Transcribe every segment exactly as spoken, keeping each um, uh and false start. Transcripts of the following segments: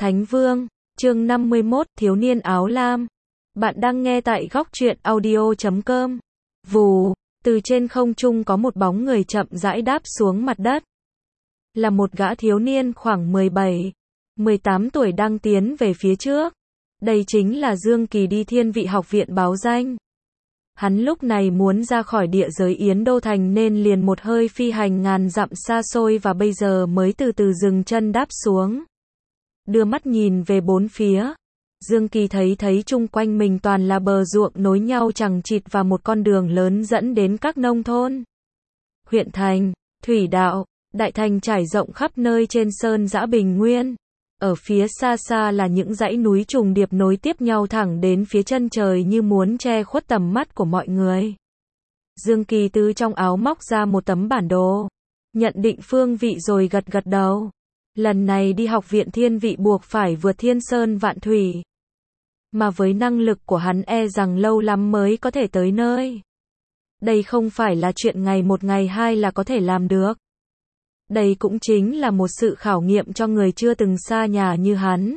Thánh Vương, chương năm mươi mốt, Thiếu niên áo lam. Bạn đang nghe tại góc truyện audio chấm com. Vù, từ trên không trung có một bóng người chậm rãi đáp xuống mặt đất. Là một gã thiếu niên khoảng mười bảy, mười tám tuổi đang tiến về phía trước. Đây chính là Dương Kỳ đi Thiên Vị học viện báo danh. Hắn lúc này muốn ra khỏi địa giới Yến Đô Thành nên liền một hơi phi hành ngàn dặm xa xôi và bây giờ mới từ từ dừng chân đáp xuống. Đưa mắt nhìn về bốn phía, Dương Kỳ thấy thấy chung quanh mình toàn là bờ ruộng nối nhau chằng chịt và một con đường lớn dẫn đến các nông thôn, huyện thành, thủy đạo, đại thành trải rộng khắp nơi trên sơn dã bình nguyên. Ở phía xa xa là những dãy núi trùng điệp nối tiếp nhau thẳng đến phía chân trời như muốn che khuất tầm mắt của mọi người. Dương Kỳ từ trong áo móc ra một tấm bản đồ, nhận định phương vị rồi gật gật đầu. Lần này đi học viện Thiên Vị buộc phải vượt thiên sơn vạn thủy. Mà với năng lực của hắn e rằng lâu lắm mới có thể tới nơi. Đây không phải là chuyện ngày một ngày hai là có thể làm được. Đây cũng chính là một sự khảo nghiệm cho người chưa từng xa nhà như hắn.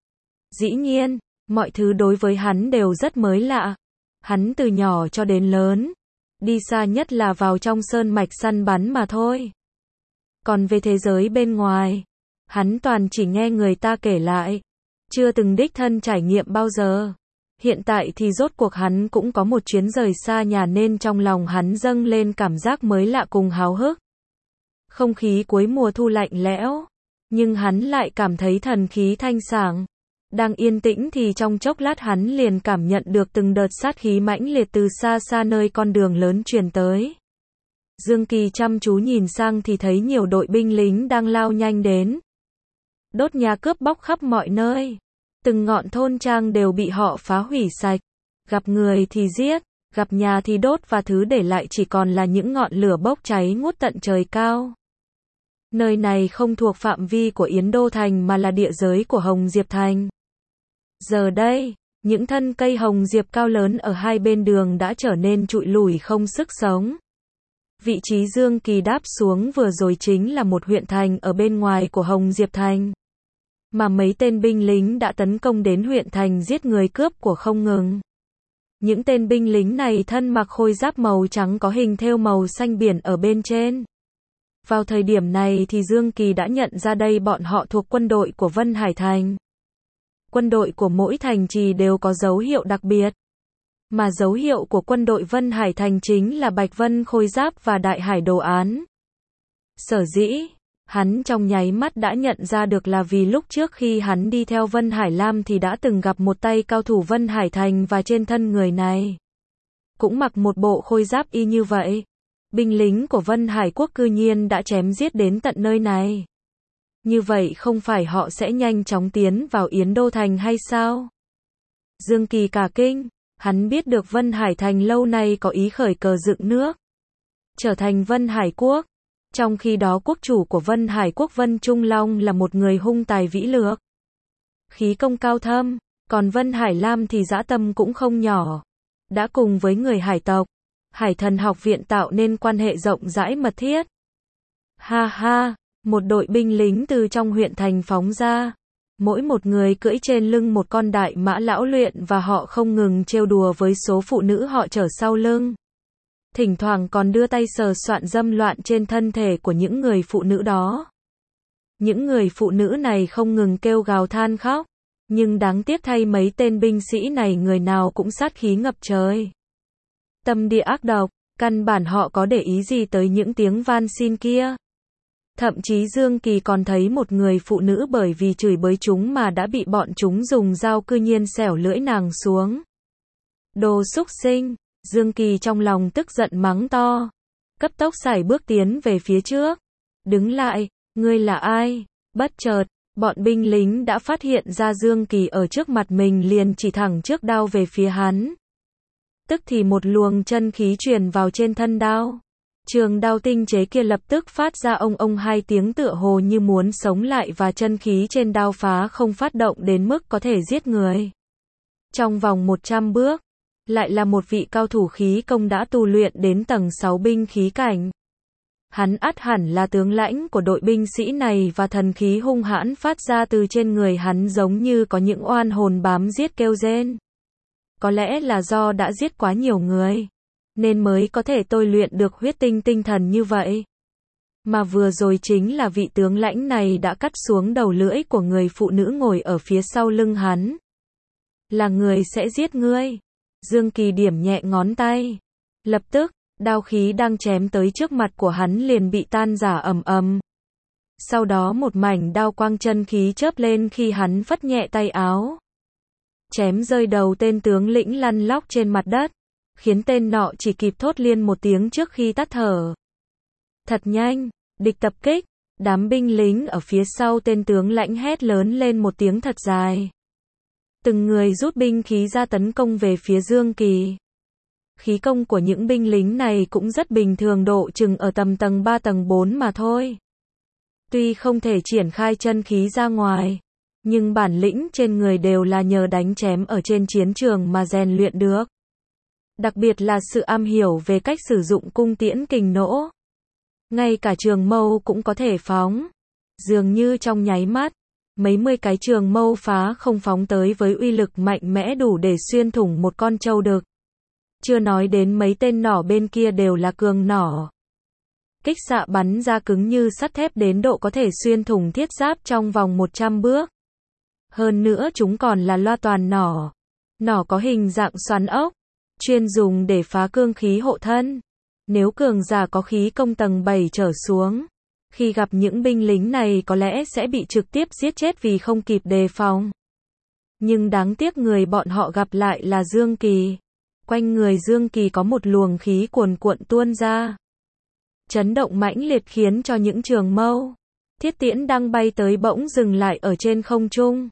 Dĩ nhiên, mọi thứ đối với hắn đều rất mới lạ. Hắn từ nhỏ cho đến lớn, đi xa nhất là vào trong sơn mạch săn bắn mà thôi. Còn về thế giới bên ngoài, hắn toàn chỉ nghe người ta kể lại, chưa từng đích thân trải nghiệm bao giờ. Hiện tại thì rốt cuộc hắn cũng có một chuyến rời xa nhà nên trong lòng hắn dâng lên cảm giác mới lạ cùng háo hức. Không khí cuối mùa thu lạnh lẽo, nhưng hắn lại cảm thấy thần khí thanh sảng. Đang yên tĩnh thì trong chốc lát hắn liền cảm nhận được từng đợt sát khí mãnh liệt từ xa xa nơi con đường lớn truyền tới. Dương Kỳ chăm chú nhìn sang thì thấy nhiều đội binh lính đang lao nhanh đến. Đốt nhà cướp bóc khắp mọi nơi. Từng ngọn thôn trang đều bị họ phá hủy sạch. Gặp người thì giết, gặp nhà thì đốt và thứ để lại chỉ còn là những ngọn lửa bốc cháy ngút tận trời cao. Nơi này không thuộc phạm vi của Yến Đô Thành mà là địa giới của Hồng Diệp Thành. Giờ đây, những thân cây hồng diệp cao lớn ở hai bên đường đã trở nên trụi lủi không sức sống. Vị trí Dương Kỳ đáp xuống vừa rồi chính là một huyện thành ở bên ngoài của Hồng Diệp Thành. Mà mấy tên binh lính đã tấn công đến huyện thành giết người cướp của không ngừng. Những tên binh lính này thân mặc khôi giáp màu trắng có hình thêu màu xanh biển ở bên trên. Vào thời điểm này thì Dương Kỳ đã nhận ra đây bọn họ thuộc quân đội của Vân Hải Thành. Quân đội của mỗi thành trì đều có dấu hiệu đặc biệt. Mà dấu hiệu của quân đội Vân Hải Thành chính là Bạch Vân khôi giáp và Đại Hải đồ án. Sở dĩ, hắn trong nháy mắt đã nhận ra được là vì lúc trước khi hắn đi theo Vân Hải Lam thì đã từng gặp một tay cao thủ Vân Hải Thành và trên thân người này cũng mặc một bộ khôi giáp y như vậy. Binh lính của Vân Hải Quốc cư nhiên đã chém giết đến tận nơi này. Như vậy không phải họ sẽ nhanh chóng tiến vào Yến Đô Thành hay sao? Dương Kỳ cả kinh, hắn biết được Vân Hải Thành lâu nay có ý khởi cờ dựng nước, trở thành Vân Hải Quốc. Trong khi đó quốc chủ của Vân Hải Quốc Vân Trung Long là một người hung tài vĩ lược, khí công cao thâm, còn Vân Hải Lam thì dã tâm cũng không nhỏ. Đã cùng với người hải tộc, Hải Thần học viện tạo nên quan hệ rộng rãi mật thiết. Ha ha, một đội binh lính từ trong huyện thành phóng ra. Mỗi một người cưỡi trên lưng một con đại mã lão luyện và họ không ngừng trêu đùa với số phụ nữ họ chở sau lưng. Thỉnh thoảng còn đưa tay sờ soạn dâm loạn trên thân thể của những người phụ nữ đó. Những người phụ nữ này không ngừng kêu gào than khóc. Nhưng đáng tiếc thay mấy tên binh sĩ này người nào cũng sát khí ngập trời. Tâm địa ác độc, căn bản họ có để ý gì tới những tiếng van xin kia. Thậm chí Dương Kỳ còn thấy một người phụ nữ bởi vì chửi bới chúng mà đã bị bọn chúng dùng dao cư nhiên xẻo lưỡi nàng xuống. Đồ xúc sinh, Dương Kỳ trong lòng tức giận mắng to. Cấp tốc sải bước tiến về phía trước. Đứng lại, ngươi là ai? Bất chợt, bọn binh lính đã phát hiện ra Dương Kỳ ở trước mặt mình liền chỉ thẳng trước đao về phía hắn. Tức thì một luồng chân khí truyền vào trên thân đao. Trường đao tinh chế kia lập tức phát ra ông ông hai tiếng tựa hồ như muốn sống lại và chân khí trên đao phá không phát động đến mức có thể giết người. Trong vòng một trăm bước, lại là một vị cao thủ khí công đã tu luyện đến tầng sáu binh khí cảnh. Hắn ắt hẳn là tướng lãnh của đội binh sĩ này và thần khí hung hãn phát ra từ trên người hắn giống như có những oan hồn bám giết kêu rên. Có lẽ là do đã giết quá nhiều người, nên mới có thể tôi luyện được huyết tinh tinh thần như vậy. Mà vừa rồi chính là vị tướng lãnh này đã cắt xuống đầu lưỡi của người phụ nữ ngồi ở phía sau lưng hắn. Là người sẽ giết ngươi. Dương Kỳ điểm nhẹ ngón tay. Lập tức, đao khí đang chém tới trước mặt của hắn liền bị tan rã ầm ầm. Sau đó một mảnh đao quang chân khí chớp lên khi hắn phất nhẹ tay áo. Chém rơi đầu tên tướng lĩnh lăn lóc trên mặt đất, khiến tên nọ chỉ kịp thốt liên một tiếng trước khi tắt thở. Thật nhanh, địch tập kích, đám binh lính ở phía sau tên tướng lãnh hét lớn lên một tiếng thật dài. Từng người rút binh khí ra tấn công về phía Dương Kỳ. Khí công của những binh lính này cũng rất bình thường, độ chừng ở tầm tầng ba tầng bốn mà thôi. Tuy không thể triển khai chân khí ra ngoài, nhưng bản lĩnh trên người đều là nhờ đánh chém ở trên chiến trường mà rèn luyện được. Đặc biệt là sự am hiểu về cách sử dụng cung tiễn kình nỗ. Ngay cả trường mâu cũng có thể phóng. Dường như trong nháy mắt, mấy mươi cái trường mâu phá không phóng tới với uy lực mạnh mẽ đủ để xuyên thủng một con trâu đực. Chưa nói đến mấy tên nỏ bên kia đều là cường nỏ. Kích xạ bắn ra cứng như sắt thép đến độ có thể xuyên thủng thiết giáp trong vòng một trăm bước. Hơn nữa chúng còn là loa toàn nỏ. Nỏ có hình dạng xoắn ốc, chuyên dùng để phá cương khí hộ thân. Nếu cường giả có khí công tầng bảy trở xuống, khi gặp những binh lính này có lẽ sẽ bị trực tiếp giết chết vì không kịp đề phòng. Nhưng đáng tiếc người bọn họ gặp lại là Dương Kỳ. Quanh người Dương Kỳ có một luồng khí cuồn cuộn tuôn ra. Chấn động mãnh liệt khiến cho những trường mâu, thiết tiễn đang bay tới bỗng dừng lại ở trên không trung.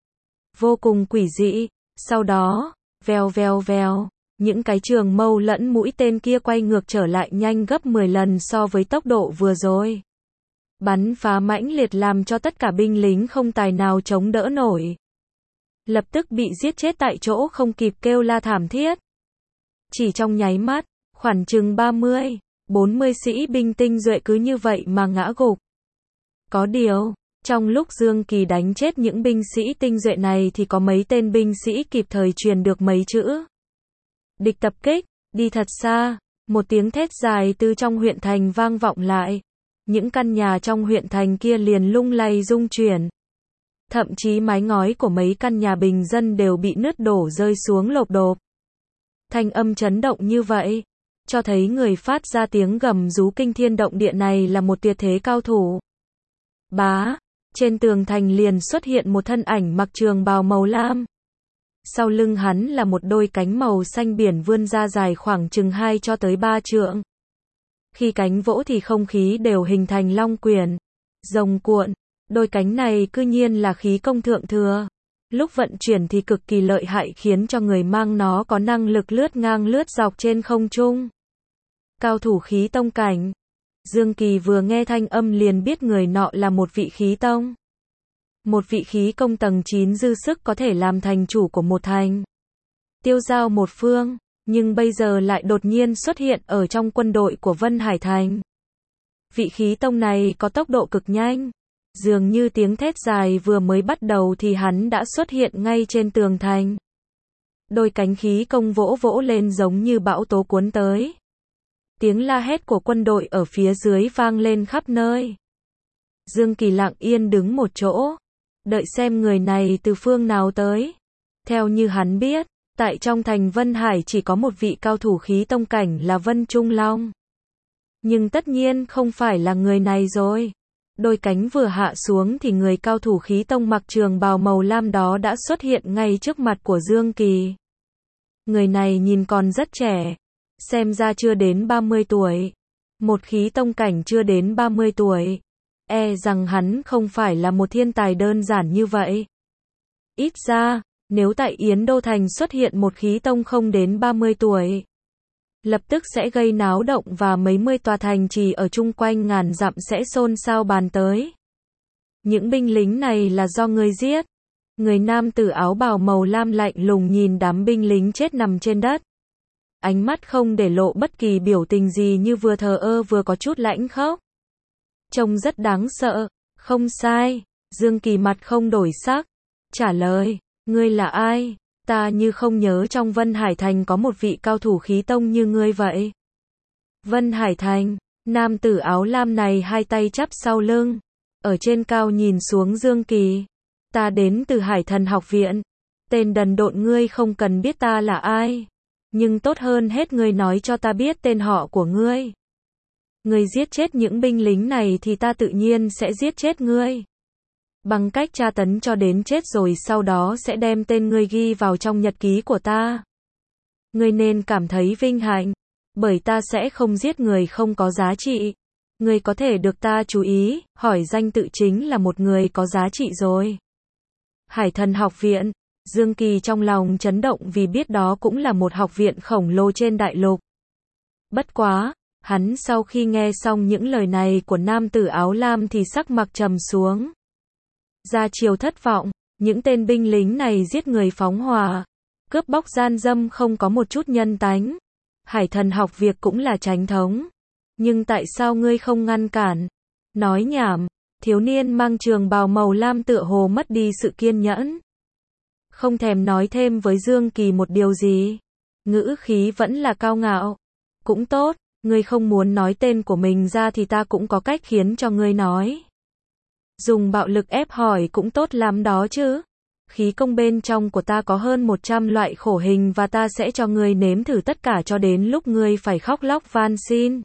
Vô cùng quỷ dị. Sau đó, vèo vèo vèo, những cái trường mâu lẫn mũi tên kia quay ngược trở lại nhanh gấp mười lần so với tốc độ vừa rồi. Bắn phá mãnh liệt làm cho tất cả binh lính không tài nào chống đỡ nổi. Lập tức bị giết chết tại chỗ không kịp kêu la thảm thiết. Chỉ trong nháy mắt, khoảng chừng ba mươi, bốn mươi sĩ binh tinh nhuệ cứ như vậy mà ngã gục. Có điều, trong lúc Dương Kỳ đánh chết những binh sĩ tinh nhuệ này thì có mấy tên binh sĩ kịp thời truyền được mấy chữ. Địch tập kích, đi thật xa, một tiếng thét dài từ trong huyện thành vang vọng lại. Những căn nhà trong huyện thành kia liền lung lay rung chuyển. Thậm chí mái ngói của mấy căn nhà bình dân đều bị nứt đổ rơi xuống lộp độp. Thanh âm chấn động như vậy, cho thấy người phát ra tiếng gầm rú kinh thiên động địa này là một tuyệt thế cao thủ. Bá, trên tường thành liền xuất hiện một thân ảnh mặc trường bào màu lam. Sau lưng hắn là một đôi cánh màu xanh biển vươn ra dài khoảng chừng hai cho tới ba trượng. Khi cánh vỗ thì không khí đều hình thành long quyển, rồng cuộn. Đôi cánh này cư nhiên là khí công thượng thừa. Lúc vận chuyển thì cực kỳ lợi hại khiến cho người mang nó có năng lực lướt ngang lướt dọc trên không trung. Cao thủ khí tông cảnh. Dương Kỳ vừa nghe thanh âm liền biết người nọ là một vị khí tông. Một vị khí công tầng chín dư sức có thể làm thành chủ của một thành. Tiêu giao một phương, nhưng bây giờ lại đột nhiên xuất hiện ở trong quân đội của Vân Hải Thành. Vị khí tông này có tốc độ cực nhanh. Dường như tiếng thét dài vừa mới bắt đầu thì hắn đã xuất hiện ngay trên tường thành. Đôi cánh khí công vỗ vỗ lên giống như bão tố cuốn tới. Tiếng la hét của quân đội ở phía dưới vang lên khắp nơi. Dương Kỳ lặng yên đứng một chỗ, đợi xem người này từ phương nào tới. Theo như hắn biết, tại trong thành Vân Hải chỉ có một vị cao thủ khí tông cảnh là Vân Trung Long. Nhưng tất nhiên không phải là người này rồi. Đôi cánh vừa hạ xuống thì người cao thủ khí tông mặc trường bào màu lam đó đã xuất hiện ngay trước mặt của Dương Kỳ. Người này nhìn còn rất trẻ, xem ra chưa đến ba mươi tuổi. Một khí tông cảnh chưa đến ba mươi tuổi. E rằng hắn không phải là một thiên tài đơn giản như vậy. Ít ra, nếu tại Yến Đô Thành xuất hiện một khí tông không đến ba mươi tuổi, lập tức sẽ gây náo động và mấy mươi tòa thành trì ở chung quanh ngàn dặm sẽ xôn xao bàn tới. Những binh lính này là do ngươi giết. Người nam tử áo bào màu lam lạnh lùng nhìn đám binh lính chết nằm trên đất. ánh mắt không để lộ bất kỳ biểu tình gì, như vừa thờ ơ vừa có chút lãnh khốc. Trông rất đáng sợ. Không sai. Dương Kỳ mặt không đổi sắc. Trả lời, ngươi là ai? Ta như không nhớ trong Vân Hải Thành có một vị cao thủ khí tông như ngươi vậy. Vân Hải Thành, nam tử áo lam này hai tay chắp sau lưng, ở trên cao nhìn xuống Dương Kỳ. Ta đến từ Hải Thần học viện. Tên đần độn, ngươi không cần biết ta là ai. Nhưng tốt hơn hết ngươi nói cho ta biết tên họ của ngươi. Ngươi giết chết những binh lính này thì ta tự nhiên sẽ giết chết ngươi. Bằng cách tra tấn cho đến chết, rồi sau đó sẽ đem tên ngươi ghi vào trong nhật ký của ta. Ngươi nên cảm thấy vinh hạnh, bởi ta sẽ không giết người không có giá trị. Ngươi có thể được ta chú ý, hỏi danh tự chính là một người có giá trị rồi. Hải Thần học viện. Dương Kỳ trong lòng chấn động vì biết đó cũng là một học viện khổng lồ trên đại lục. Bất quá, hắn sau khi nghe xong những lời này của nam tử áo lam thì sắc mặt trầm xuống. Ra chiều thất vọng, những tên binh lính này giết người phóng hỏa, cướp bóc gian dâm, không có một chút nhân tánh. Hải Thần học viện cũng là chánh thống. Nhưng tại sao ngươi không ngăn cản? Nói nhảm. Thiếu niên mang trường bào màu lam tựa hồ mất đi sự kiên nhẫn. Không thèm nói thêm với Dương Kỳ một điều gì. Ngữ khí vẫn là cao ngạo. Cũng tốt, ngươi không muốn nói tên của mình ra thì ta cũng có cách khiến cho ngươi nói. Dùng bạo lực ép hỏi cũng tốt lắm đó chứ. Khí công bên trong của ta có hơn một trăm loại khổ hình và ta sẽ cho ngươi nếm thử tất cả cho đến lúc ngươi phải khóc lóc van xin.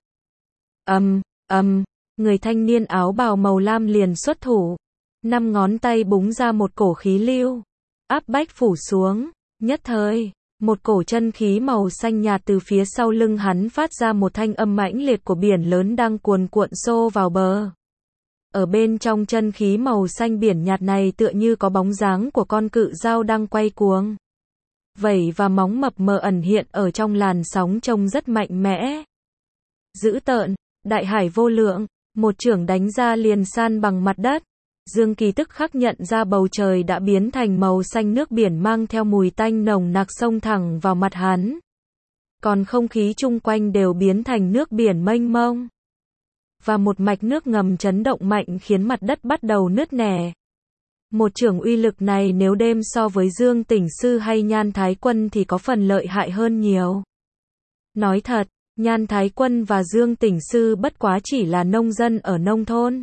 Ầm, ầm, người thanh niên áo bào màu lam liền xuất thủ. Năm ngón tay búng ra một cổ khí lưu. Áp bách phủ xuống. Nhất thời, một cổ chân khí màu xanh nhạt từ phía sau lưng hắn phát ra một thanh âm mãnh liệt của biển lớn đang cuồn cuộn xô vào bờ. Ở bên trong chân khí màu xanh biển nhạt này tựa như có bóng dáng của con cự dao đang quay cuồng. Vảy và móng mập mờ ẩn hiện ở trong làn sóng, trông rất mạnh mẽ. Dữ tợn, đại hải vô lượng, một chưởng đánh ra liền san bằng mặt đất. Dương Kỳ tức khắc nhận ra bầu trời đã biến thành màu xanh nước biển mang theo mùi tanh nồng nặc xông thẳng vào mặt hắn. Còn không khí chung quanh đều biến thành nước biển mênh mông. Và một mạch nước ngầm chấn động mạnh khiến mặt đất bắt đầu nứt nẻ. Một chưởng uy lực này nếu đem so với Dương Tỉnh Sư hay Nhan Thái Quân thì có phần lợi hại hơn nhiều. Nói thật, Nhan Thái Quân và Dương Tỉnh Sư bất quá chỉ là nông dân ở nông thôn.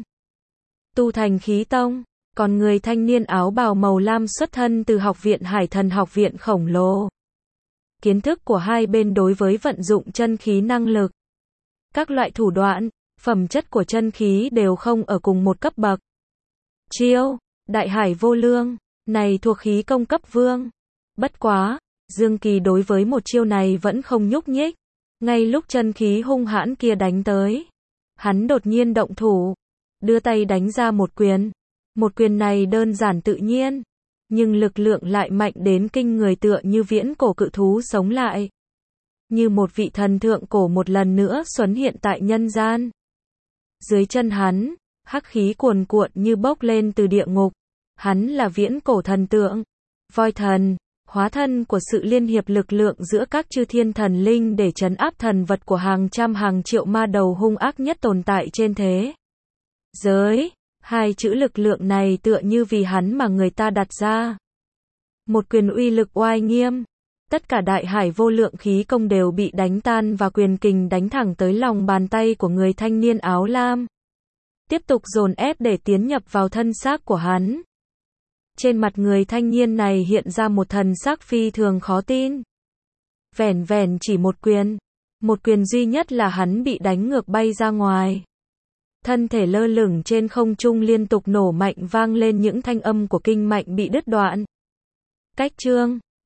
Tu thành khí tông, còn người thanh niên áo bào màu lam xuất thân từ học viện Hải Thần học viện khổng lồ. Kiến thức của hai bên đối với vận dụng chân khí năng lực, các loại thủ đoạn, phẩm chất của chân khí đều không ở cùng một cấp bậc. Chiêu, đại hải vô lương, này thuộc khí công cấp vương. Bất quá, Dương Kỳ đối với một chiêu này vẫn không nhúc nhích. Ngay lúc chân khí hung hãn kia đánh tới, hắn đột nhiên động thủ, đưa tay đánh ra một quyền. Một quyền này đơn giản tự nhiên, nhưng lực lượng lại mạnh đến kinh người, tựa như viễn cổ cự thú sống lại. Như một vị thần thượng cổ một lần nữa xuất hiện tại nhân gian. Dưới chân hắn, hắc khí cuồn cuộn như bốc lên từ địa ngục. Hắn là viễn cổ thần tượng, voi thần, hóa thân của sự liên hiệp lực lượng giữa các chư thiên thần linh để trấn áp thần vật của hàng trăm hàng triệu ma đầu hung ác nhất tồn tại trên thế giới. Hai chữ lực lượng này tựa như vì hắn mà người ta đặt ra. Một quyền uy lực oai nghiêm. Tất cả đại hải vô lượng khí công đều bị đánh tan và quyền kình đánh thẳng tới lòng bàn tay của người thanh niên áo lam. Tiếp tục dồn ép để tiến nhập vào thân xác của hắn. Trên mặt người thanh niên này hiện ra một thần sắc phi thường khó tin. Vẻn vẻn chỉ một quyền. Một quyền duy nhất là hắn bị đánh ngược bay ra ngoài. Thân thể lơ lửng trên không trung liên tục nổ mạnh, vang lên những thanh âm của kinh mạch bị đứt đoạn. Cách chương